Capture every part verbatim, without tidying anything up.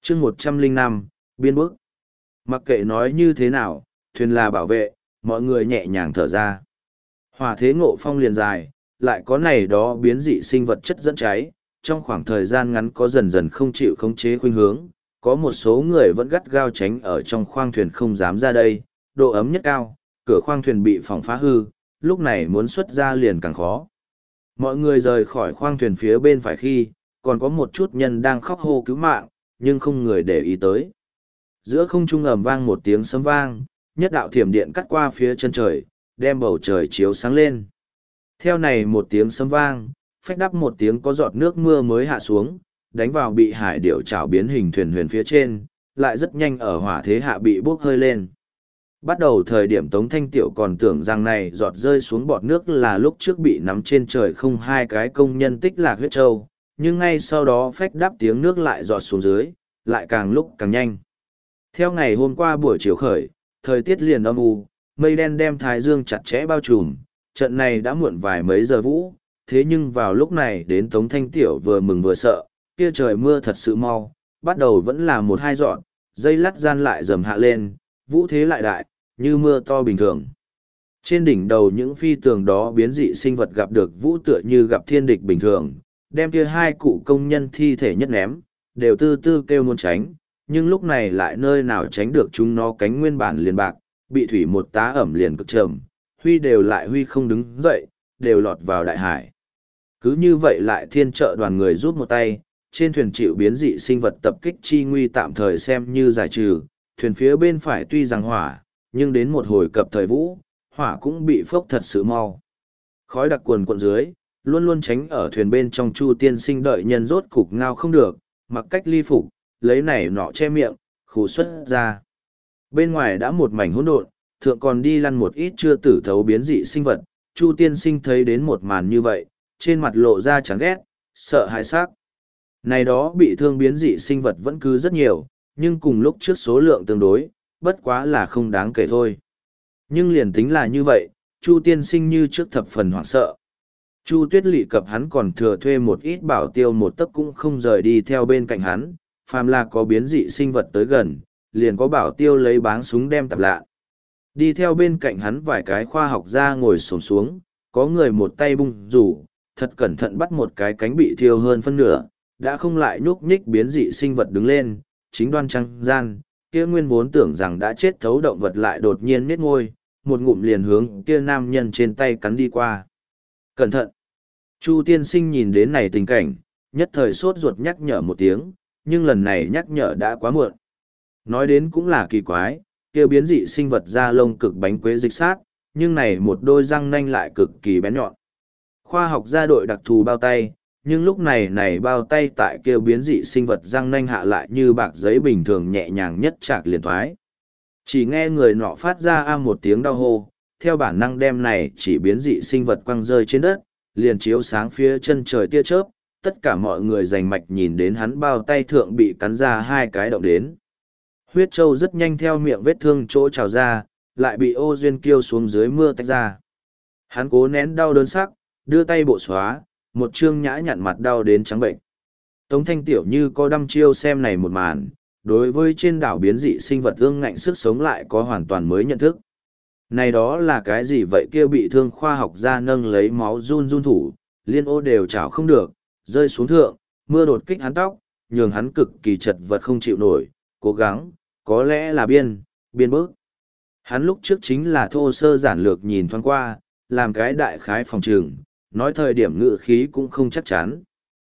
chương một trăm lẻ năm, biên bức. Mặc kệ nói như thế nào, thuyền là bảo vệ, mọi người nhẹ nhàng thở ra. Hỏa thế ngộ phong liền dài, lại có này đó biến dị sinh vật chất dẫn cháy, trong khoảng thời gian ngắn có dần dần không chịu khống chế khuynh hướng, có một số người vẫn gắt gao tránh ở trong khoang thuyền không dám ra đây, độ ấm nhất cao, cửa khoang thuyền bị phỏng phá hư, lúc này muốn xuất ra liền càng khó. Mọi người rời khỏi khoang thuyền phía bên phải khi, còn có một chút nhân đang khóc hô cứu mạng, nhưng không người để ý tới. Giữa không trung ầm vang một tiếng sấm vang, nhất đạo thiểm điện cắt qua phía chân trời, đem bầu trời chiếu sáng lên. Theo này một tiếng sấm vang, phách đắp một tiếng có giọt nước mưa mới hạ xuống, đánh vào bị hải điểu chảo biến hình thuyền huyền phía trên, lại rất nhanh ở hỏa thế hạ bị bốc hơi lên. Bắt đầu thời điểm Tống Thanh Tiểu còn tưởng rằng này giọt rơi xuống bọt nước là lúc trước bị nắm trên trời không hai cái công nhân tích lạc huyết châu, nhưng ngay sau đó phách đắp tiếng nước lại giọt xuống dưới, lại càng lúc càng nhanh. Theo ngày hôm qua buổi chiều khởi, thời tiết liền âm u, mây đen đem thái dương chặt chẽ bao trùm, trận này đã muộn vài mấy giờ vũ, thế nhưng vào lúc này đến Tống Thanh Tiểu vừa mừng vừa sợ, kia trời mưa thật sự mau, bắt đầu vẫn là một hai dọn, dây lắt gian lại dầm hạ lên, vũ thế lại đại, như mưa to bình thường. Trên đỉnh đầu những phi tường đó biến dị sinh vật gặp được vũ tựa như gặp thiên địch bình thường, đem kia hai cụ công nhân thi thể nhất ném, đều tư tư kêu muốn tránh, nhưng lúc này lại nơi nào tránh được chúng nó cánh nguyên bản liền bạc, bị thủy một tá ẩm liền cực trầm, huy đều lại huy không đứng dậy, đều lọt vào đại hải. Cứ như vậy lại thiên trợ đoàn người rút một tay, trên thuyền chịu biến dị sinh vật tập kích chi nguy tạm thời xem như giải trừ, thuyền phía bên phải tuy rằng hỏa, nhưng đến một hồi cập thời vũ, hỏa cũng bị phốc thật sự mau. Khói đặc quần cuộn dưới, luôn luôn tránh ở thuyền bên trong Chu tiên sinh đợi nhân rốt cục ngao không được, mặc cách ly phục, lấy này nọ che miệng, khủ xuất ra. Bên ngoài đã một mảnh hỗn độn, thượng còn đi lăn một ít chưa tử thấu biến dị sinh vật, Chu tiên sinh thấy đến một màn như vậy, trên mặt lộ ra chán ghét, sợ hãi sắc. Này đó bị thương biến dị sinh vật vẫn cứ rất nhiều, nhưng cùng lúc trước số lượng tương đối, bất quá là không đáng kể thôi. Nhưng liền tính là như vậy, Chu tiên sinh như trước thập phần hoảng sợ. Chu Tuyết Lệ cập hắn còn thừa thuê một ít bảo tiêu một tấc cũng không rời đi theo bên cạnh hắn, phàm là có biến dị sinh vật tới gần, liền có bảo tiêu lấy báng súng đem tập lạ. Đi theo bên cạnh hắn vài cái khoa học gia ngồi xổm xuống, có người một tay bung rủ, thật cẩn thận bắt một cái cánh bị thiêu hơn phân nửa, đã không lại nhúc nhích biến dị sinh vật đứng lên, chính đoan trăng gian, kia nguyên vốn tưởng rằng đã chết thấu động vật lại đột nhiên nết ngôi, một ngụm liền hướng kia nam nhân trên tay cắn đi qua. Cẩn thận! Chu tiên sinh nhìn đến này tình cảnh, nhất thời sốt ruột nhắc nhở một tiếng, nhưng lần này nhắc nhở đã quá muộn. Nói đến cũng là kỳ quái, kia biến dị sinh vật da lông cực bánh quế dịch sát, nhưng này một đôi răng nanh lại cực kỳ bén nhọn. Khoa học gia đội đặc thù bao tay, nhưng lúc này này bao tay tại kia biến dị sinh vật răng nanh hạ lại như bạc giấy bình thường nhẹ nhàng nhất chạc liền thoái. Chỉ nghe người nọ phát ra a một tiếng đau hô, theo bản năng đem này chỉ biến dị sinh vật quăng rơi trên đất, liền chiếu sáng phía chân trời tia chớp, tất cả mọi người rành mạch nhìn đến hắn bao tay thượng bị cắn ra hai cái động đến. Huyết châu rất nhanh theo miệng vết thương chỗ trào ra, lại bị ô duyên kiêu xuống dưới mưa tách ra. Hắn cố nén đau đớn sắc, đưa tay bộ xóa, một trương nhã nhặn mặt đau đến trắng bệnh. Tống Thanh Tiểu như có đăm chiêu xem này một màn, đối với trên đảo biến dị sinh vật ương ngạnh sức sống lại có hoàn toàn mới nhận thức. Này đó là cái gì vậy kia bị thương khoa học gia nâng lấy máu run run thủ, liên ô đều chảo không được, rơi xuống thượng, mưa đột kích hắn tóc, nhường hắn cực kỳ chật vật không chịu nổi, cố gắng, có lẽ là biên, biên bức. Hắn lúc trước chính là thô sơ giản lược nhìn thoáng qua, làm cái đại khái phòng trường, nói thời điểm ngự khí cũng không chắc chắn.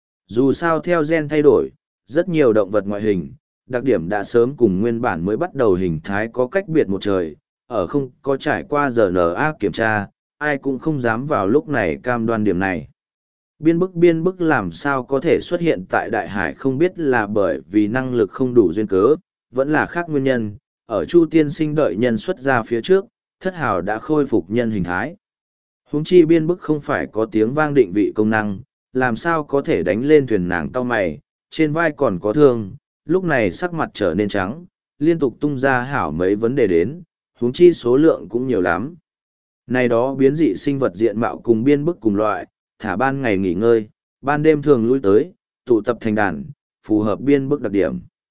Dù sao theo gen thay đổi, rất nhiều động vật ngoại hình, đặc điểm đã sớm cùng nguyên bản mới bắt đầu hình thái có cách biệt một trời, ở không có trải qua giờ en a kiểm tra, ai cũng không dám vào lúc này cam đoan điểm này. Biên bức biên bức làm sao có thể xuất hiện tại đại hải không biết là bởi vì năng lực không đủ duyên cớ, vẫn là khác nguyên nhân, ở Chu tiên sinh đợi nhân xuất ra phía trước, thất hào đã khôi phục nhân hình thái. Huống chi biên bức không phải có tiếng vang định vị công năng, làm sao có thể đánh lên thuyền nàng tao mày, trên vai còn có thương, lúc này sắc mặt trở nên trắng, liên tục tung ra hảo mấy vấn đề đến, huống chi số lượng cũng nhiều lắm. Này đó biến dị sinh vật diện mạo cùng biên bức cùng loại, thả ban ngày nghỉ ngơi, ban đêm thường lui tới, tụ tập thành đàn, phù hợp biên bức đặc điểm.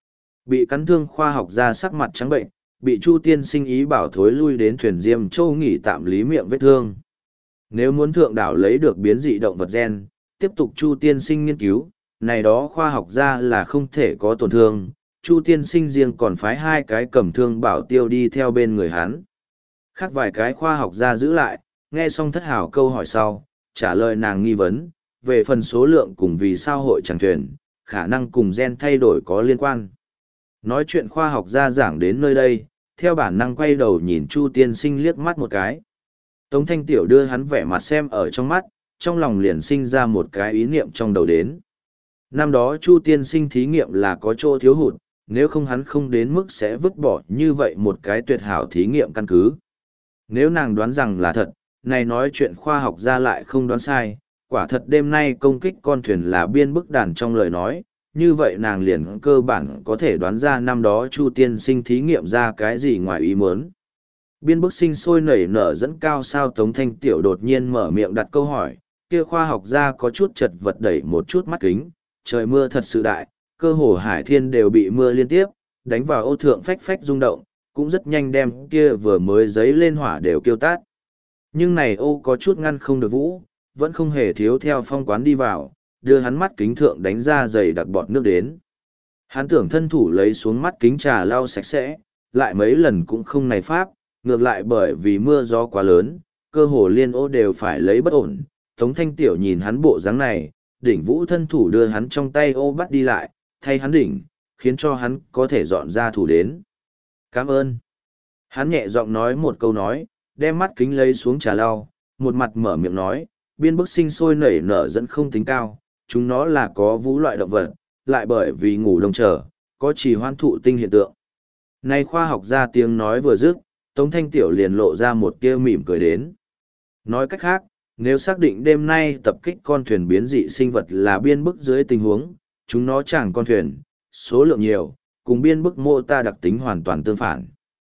Bị cắn thương khoa học gia sắc mặt trắng bệnh, bị Chu tiên sinh ý bảo thối lui đến thuyền Diêm Châu nghỉ tạm lý miệng vết thương. Nếu muốn thượng đảo lấy được biến dị động vật gen, tiếp tục Chu tiên sinh nghiên cứu, này đó khoa học gia là không thể có tổn thương. Chu tiên sinh riêng còn phái hai cái cầm thương bảo tiêu đi theo bên người hắn. Khác vài cái khoa học gia giữ lại, nghe xong thất hảo câu hỏi sau, trả lời nàng nghi vấn, về phần số lượng cùng vì sao hội chẳng thuyền, khả năng cùng gen thay đổi có liên quan. Nói chuyện khoa học gia giảng đến nơi đây, theo bản năng quay đầu nhìn Chu tiên sinh liếc mắt một cái. Tống Thanh Tiểu đưa hắn vẻ mặt xem ở trong mắt, trong lòng liền sinh ra một cái ý niệm trong đầu đến. Năm đó Chu tiên sinh thí nghiệm là có chỗ thiếu hụt, nếu không hắn không đến mức sẽ vứt bỏ như vậy một cái tuyệt hảo thí nghiệm căn cứ. Nếu nàng đoán rằng là thật, này nói chuyện khoa học ra lại không đoán sai, quả thật đêm nay công kích con thuyền là biên bức đàn trong lời nói, như vậy nàng liền cơ bản có thể đoán ra năm đó Chu tiên sinh thí nghiệm ra cái gì ngoài ý muốn. Biên bức sinh sôi nảy nở dẫn cao sao Tống Thanh Tiểu đột nhiên mở miệng đặt câu hỏi, kia khoa học gia có chút chật vật đẩy một chút mắt kính, trời mưa thật sự đại, cơ hồ hải thiên đều bị mưa liên tiếp, đánh vào ô thượng phách phách rung động, cũng rất nhanh đem kia vừa mới giấy lên hỏa đều kêu tát. Nhưng này ô có chút ngăn không được vũ, vẫn không hề thiếu theo phong quán đi vào, đưa hắn mắt kính thượng đánh ra dày đặc bọt nước đến. Hắn tưởng thân thủ lấy xuống mắt kính trà lau sạch sẽ, lại mấy lần cũng không này pháp, ngược lại bởi vì mưa gió quá lớn, cơ hồ liên ô đều phải lấy bất ổn. Tống Thanh Tiểu nhìn hắn bộ dáng này, đỉnh vũ thân thủ đưa hắn trong tay ô bắt đi lại, thay hắn đỉnh, khiến cho hắn có thể dọn ra thủ đến. Cảm ơn. Hắn nhẹ giọng nói một câu nói, đem mắt kính lấy xuống trà lau, một mặt mở miệng nói, biên bức sinh sôi nảy nở dẫn không tính cao, chúng nó là có vũ loại động vật, lại bởi vì ngủ đông trở, có chỉ hoan thụ tinh hiện tượng. Nay khoa học ra tiếng nói vừa dứt, Tống Thanh Tiểu liền lộ ra một tia mỉm cười đến. Nói cách khác, nếu xác định đêm nay tập kích con thuyền biến dị sinh vật là biên bức dưới tình huống, chúng nó chẳng con thuyền, số lượng nhiều, cùng biên bức mô ta đặc tính hoàn toàn tương phản.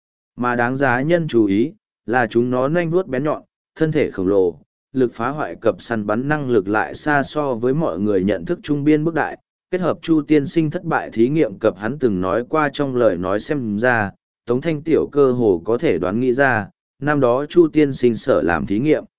Mà đáng giá nhân chú ý, là chúng nó nanh vuốt bén nhọn, thân thể khổng lồ, lực phá hoại cập săn bắn năng lực lại xa so với mọi người nhận thức trung biên bức đại, kết hợp Chu tiên sinh thất bại thí nghiệm cập hắn từng nói qua trong lời nói xem ra, Tống Thanh Tiểu cơ hồ có thể đoán nghĩ ra, năm đó Chu tiên sinh sở làm thí nghiệm.